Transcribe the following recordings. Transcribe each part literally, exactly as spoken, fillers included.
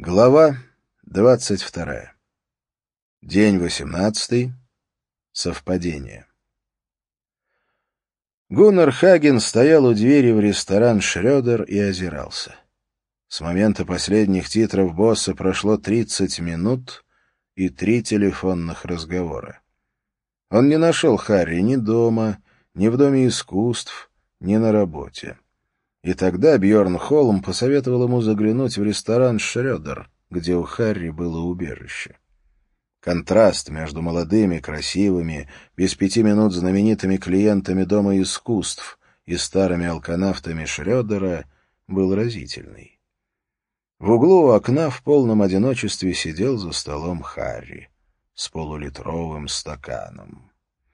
Глава двадцать вторая. День восемнадцатый. Совпадение. Гуннар Хаген стоял у двери в ресторан «Шрёдер» и озирался. С момента последних титров босса прошло тридцать минут и три телефонных разговора. Он не нашел Харри ни дома, ни в Доме искусств, ни на работе. И тогда Бьорн Холм посоветовал ему заглянуть в ресторан «Шрёдер», где у Харри было убежище. Контраст между молодыми, красивыми, без пяти минут знаменитыми клиентами Дома искусств и старыми алканавтами Шрёдера был разительный. В углу у окна в полном одиночестве сидел за столом Харри с полулитровым стаканом.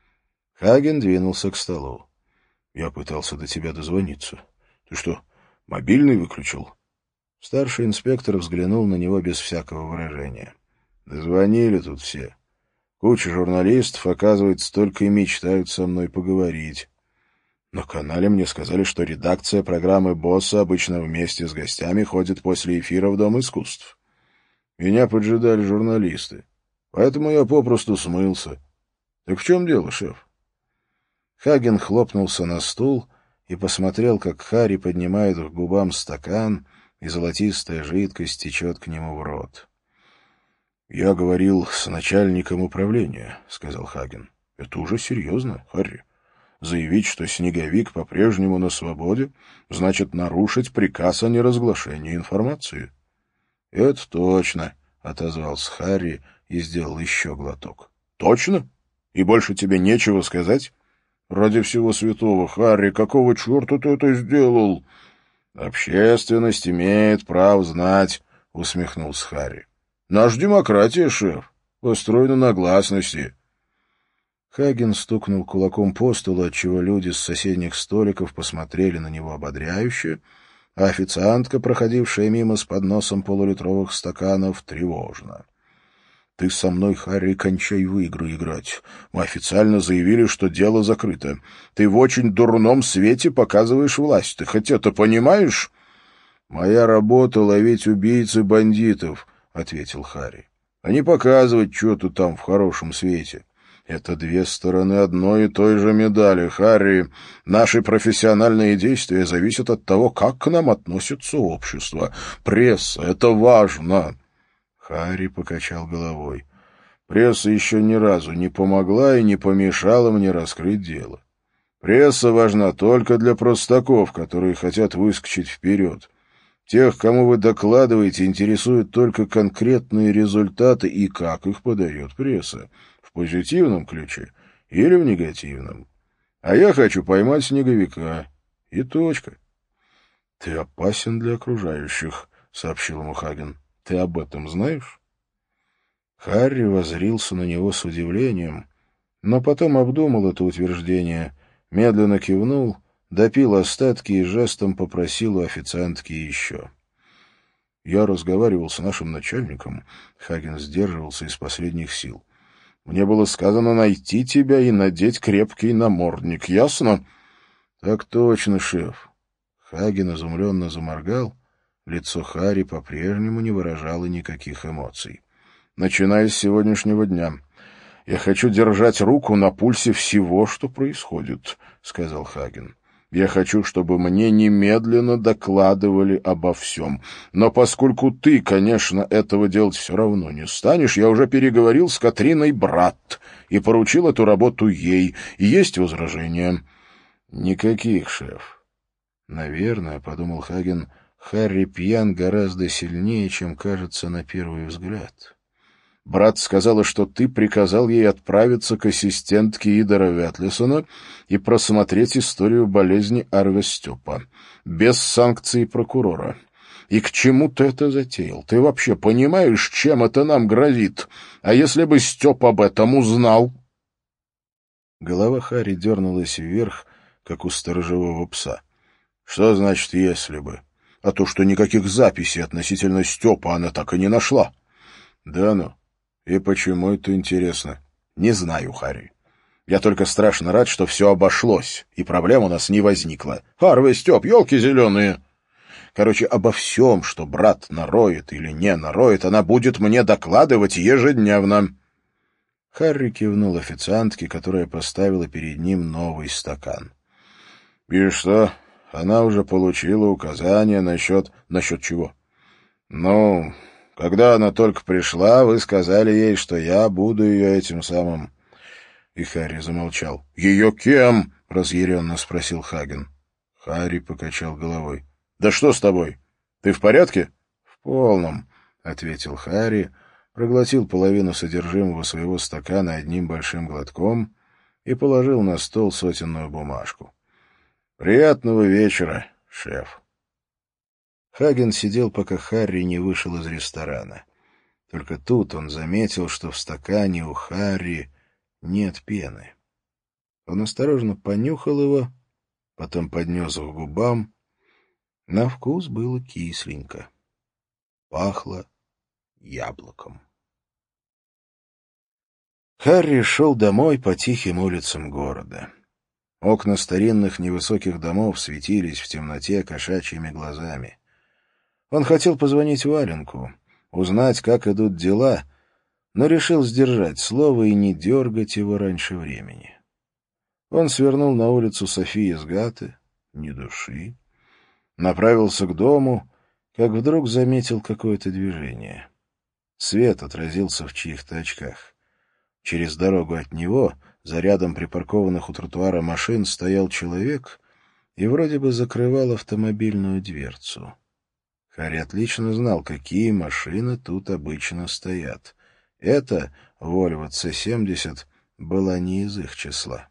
Хаген двинулся к столу. «Я пытался до тебя дозвониться. Ты что, мобильный выключил?» Старший инспектор взглянул на него без всякого выражения. «Дозвонили тут все. Куча журналистов, оказывается, только и мечтают со мной поговорить. На канале мне сказали, что редакция программы «Босса» обычно вместе с гостями ходит после эфира в Дом искусств. Меня поджидали журналисты, поэтому я попросту смылся. Так в чем дело, шеф?» Хаген хлопнулся на стул и посмотрел, как Харри поднимает к губам стакан, и золотистая жидкость течет к нему в рот. «Я говорил с начальником управления», — сказал Хаген. «Это уже серьезно, Харри. Заявить, что Снеговик по-прежнему на свободе, значит нарушить приказ о неразглашении информации». «Это точно», — отозвался Харри и сделал еще глоток. «Точно? И больше тебе нечего сказать? Ради всего святого, Харри, какого черта ты это сделал?» «Общественность имеет право знать», — усмехнулся Харри. «Наша демократия, шеф, построена на гласности». Хаген стукнул кулаком по столу, отчего люди с соседних столиков посмотрели на него ободряюще, а официантка, проходившая мимо с подносом полулитровых стаканов, тревожно. «Ты со мной, Харри, кончай в игры играть. Мы официально заявили, что дело закрыто. Ты в очень дурном свете показываешь власть. Ты хоть это понимаешь?» «Моя работа — ловить убийц и бандитов», — ответил Харри. «А не показывать что-то там в хорошем свете. Это две стороны одной и той же медали, Харри. Наши профессиональные действия зависят от того, как к нам относится общество. Пресса — это важно». Харри покачал головой. «Пресса еще ни разу не помогла и не помешала мне раскрыть дело. Пресса важна только для простаков, которые хотят выскочить вперед. Тех, кому вы докладываете, интересуют только конкретные результаты и как их подает пресса. В позитивном ключе или в негативном. А я хочу поймать Снеговика. И точка». «Ты опасен для окружающих», — сообщил ему Хаген. «Ты об этом знаешь?» Харри воззрился на него с удивлением, но потом обдумал это утверждение, медленно кивнул, допил остатки и жестом попросил у официантки еще. «Я разговаривал с нашим начальником», — Хаген сдерживался из последних сил. «Мне было сказано найти тебя и надеть крепкий намордник, ясно?» «Так точно, шеф». Хаген изумленно заморгал. Лицо Харри по-прежнему не выражало никаких эмоций. «Начиная с сегодняшнего дня, я хочу держать руку на пульсе всего, что происходит», — сказал Хаген. «Я хочу, чтобы мне немедленно докладывали обо всем. Но поскольку ты, конечно, этого делать все равно не станешь, я уже переговорил с Катриной Брат и поручил эту работу ей. Есть возражения?» «Никаких, шеф». «Наверное», — подумал Хаген, — Харри пьян гораздо сильнее, чем кажется на первый взгляд. Брат сказала, что ты приказал ей отправиться к ассистентке Идара Вятлисона и просмотреть историю болезни Арве Степа. Без санкций прокурора. И к чему ты это затеял? Ты вообще понимаешь, чем это нам грозит? А если бы Степ об этом узнал?» Голова Харри дернулась вверх, как у сторожевого пса. «Что значит «если бы»? А то, что никаких записей относительно Степа она так и не нашла». «Да ну. И почему это интересно?» «Не знаю, Харри. Я только страшно рад, что все обошлось, и проблем у нас не возникло. Арве Степ, елки зеленые!» Короче, обо всем, что брат нароет или не нароет, она будет мне докладывать ежедневно». Харри кивнул официантке, которая поставила перед ним новый стакан. «И что, она уже получила указания насчет...» «Насчет чего?» «Ну, когда она только пришла, вы сказали ей, что я буду ее этим самым...» И Харри замолчал. «Ее кем?» — разъяренно спросил Хаген. Харри покачал головой. «Да что с тобой? Ты в порядке?» «В полном», — ответил Харри, проглотил половину содержимого своего стакана одним большим глотком и положил на стол сотенную бумажку. «Приятного вечера, шеф». Хаген сидел, пока Харри не вышел из ресторана. Только тут он заметил, что в стакане у Харри нет пены. Он осторожно понюхал его, потом поднес к губам. На вкус было кисленько. Пахло яблоком. Харри шел домой по тихим улицам города. Окна старинных невысоких домов светились в темноте кошачьими глазами. Он хотел позвонить Валенку, узнать, как идут дела, но решил сдержать слово и не дергать его раньше времени. Он свернул на улицу Софии Сгаты, ни души, направился к дому, как вдруг заметил какое-то движение. Свет отразился в чьих-то очках. Через дорогу от него, за рядом припаркованных у тротуара машин, стоял человек и вроде бы закрывал автомобильную дверцу. Харри отлично знал, какие машины тут обычно стоят. Эта, Volvo си семьдесят, была не из их числа.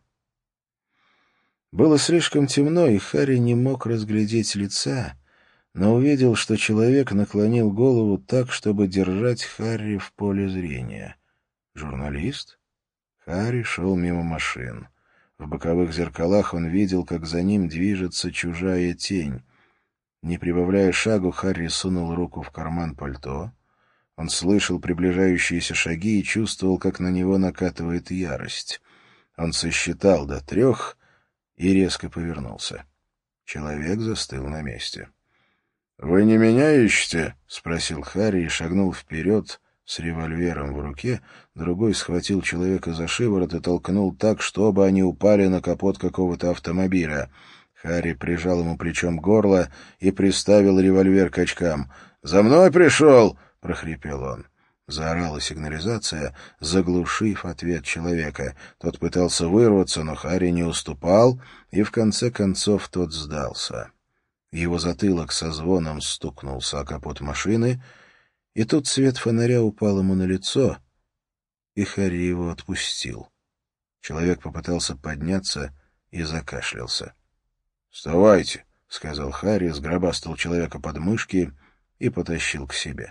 Было слишком темно, и Харри не мог разглядеть лица, но увидел, что человек наклонил голову так, чтобы держать Харри в поле зрения. Журналист? Харри шел мимо машин. В боковых зеркалах он видел, как за ним движется чужая тень. Не прибавляя шагу, Харри сунул руку в карман пальто. Он слышал приближающиеся шаги и чувствовал, как на него накатывает ярость. Он сосчитал до трех и резко повернулся. Человек застыл на месте. — Вы не меня ищете? — спросил Харри и шагнул вперед с револьвером в руке. Другой схватил человека за шиворот и толкнул так, что оба они упали на капот какого-то автомобиля. Харри прижал ему плечом горло и приставил револьвер к очкам. «За мной пришел!» — прохрипел он. Заорала сигнализация, заглушив ответ человека. Тот пытался вырваться, но Харри не уступал, и в конце концов тот сдался. Его затылок со звоном стукнулся о капот машины, и тут свет фонаря упал ему на лицо, и Харри его отпустил. Человек попытался подняться и закашлялся. «Вставайте», — сказал Харри, сгробастал человека под мышки и потащил к себе.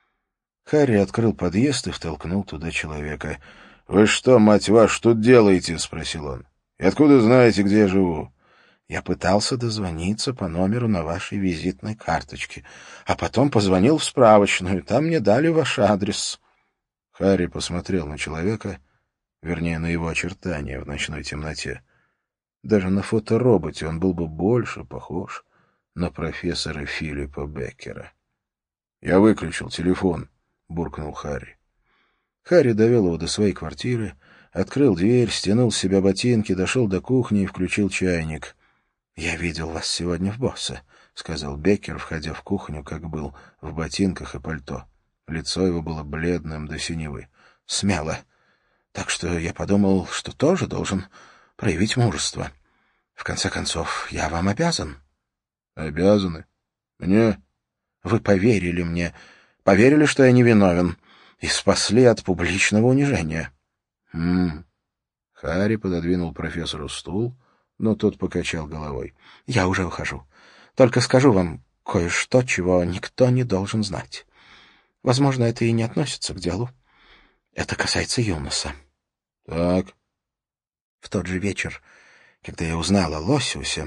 Харри открыл подъезд и втолкнул туда человека. — Вы что, мать вашу, тут делаете? — спросил он. — И откуда знаете, где я живу? — Я пытался дозвониться по номеру на вашей визитной карточке, а потом позвонил в справочную, там мне дали ваш адрес. Харри посмотрел на человека, вернее, на его очертания в ночной темноте. Даже на фотороботе он был бы больше похож на профессора Филиппа Беккера. — Я выключил телефон, — буркнул Харри. Харри довел его до своей квартиры, открыл дверь, стянул с себя ботинки, дошел до кухни и включил чайник. — Я видел вас сегодня в Боссе, — сказал Беккер, входя в кухню, как был, в ботинках и пальто. Лицо его было бледным до синевы. — Смело. Так что я подумал, что тоже должен проявить мужество. В конце концов, я вам обязан. — Обязаны? Мне? — Вы поверили мне, поверили, что я невиновен, и спасли от публичного унижения. — Хм... Харри пододвинул профессору стул, но тот покачал головой. — Я уже ухожу. Только скажу вам кое-что, чего никто не должен знать. Возможно, это и не относится к делу. Это касается Юноса. — Так. В тот же вечер, когда я узнал о Лосиусе,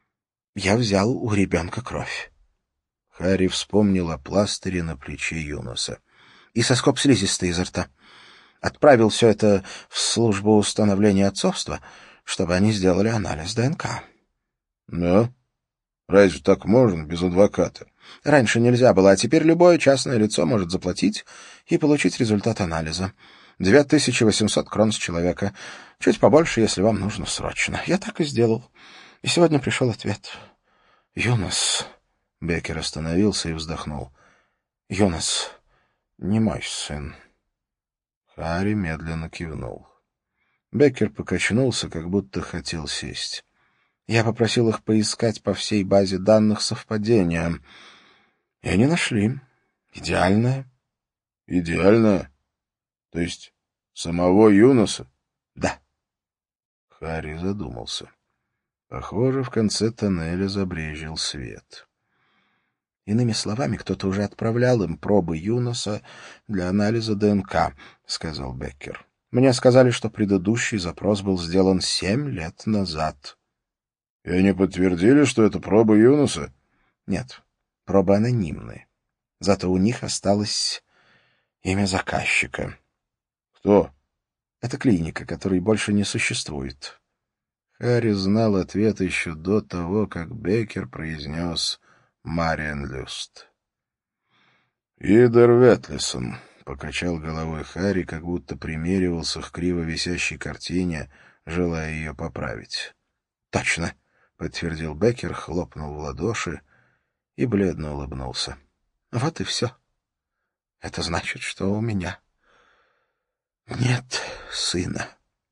я взял у ребенка кровь. Харри вспомнил о пластыре на плече Юноса. И соскоб слизистой изо рта. Отправил все это в службу установления отцовства, чтобы они сделали анализ ДНК. — Да? Разве так можно без адвоката? Раньше нельзя было, а теперь любое частное лицо может заплатить и получить результат анализа. Две тысячи восемьсот крон с человека. Чуть побольше, если вам нужно срочно. Я так и сделал. И сегодня пришел ответ. Юнос. Беккер остановился и вздохнул. Юнос, не мой сын. Харри медленно кивнул. Беккер покачнулся, как будто хотел сесть. Я попросил их поискать по всей базе данных совпадения. И они нашли. Идеальное. Идеальное? То есть самого Юноса? Да. Харри задумался. Похоже, в конце тоннеля забрезжил свет. Иными словами, кто-то уже отправлял им пробы Юноса для анализа ДНК, — сказал Беккер. Мне сказали, что предыдущий запрос был сделан семь лет назад. — И они подтвердили, что это пробы Юноса? — Нет, пробы анонимные. Зато у них осталось имя заказчика. — Кто? — Это клиника, которой больше не существует. Харри знал ответ еще до того, как Беккер произнес «Мариен Люст». «Идер Ветлисон», — покачал головой Харри, как будто примеривался к криво висящей картине, желая ее поправить. «Точно», — подтвердил Беккер, хлопнул в ладоши и бледно улыбнулся. «Вот и все. Это значит, что у меня нет сына».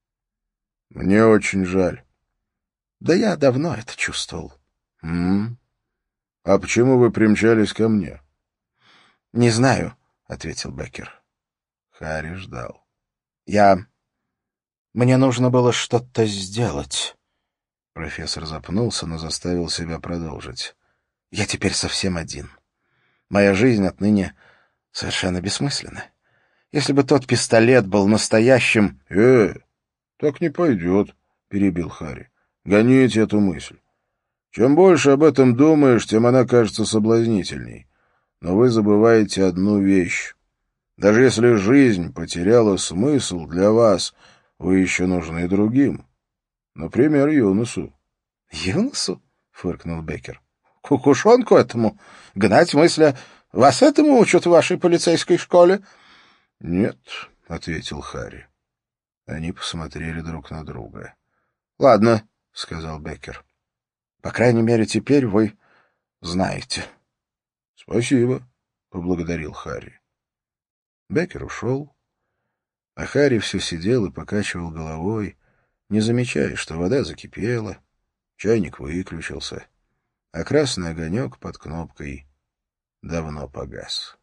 «Мне очень жаль». «Да я давно это чувствовал». «М-м? А почему вы примчались ко мне?» «Не знаю», — ответил Беккер. Харри ждал. «Я... Мне нужно было что-то сделать». Профессор запнулся, но заставил себя продолжить. «Я теперь совсем один. Моя жизнь отныне совершенно бессмысленна. Если бы тот пистолет был настоящим...» «Э, так не пойдет», — перебил Харри. «Гоните эту мысль. Чем больше об этом думаешь, тем она кажется соблазнительней. Но вы забываете одну вещь. Даже если жизнь потеряла смысл для вас, вы еще нужны другим. Например, Юносу». «Юносу?» — фыркнул Беккер. «Кукушонку этому? Гнать мысли? Вас этому учат в вашей полицейской школе?» «Нет», — ответил Харри. Они посмотрели друг на друга. «Ладно», — сказал Беккер. «По крайней мере, теперь вы знаете». «Спасибо», — поблагодарил Харри. Беккер ушел, а Харри все сидел и покачивал головой, не замечая, что вода закипела, чайник выключился, а красный огонек под кнопкой давно погас.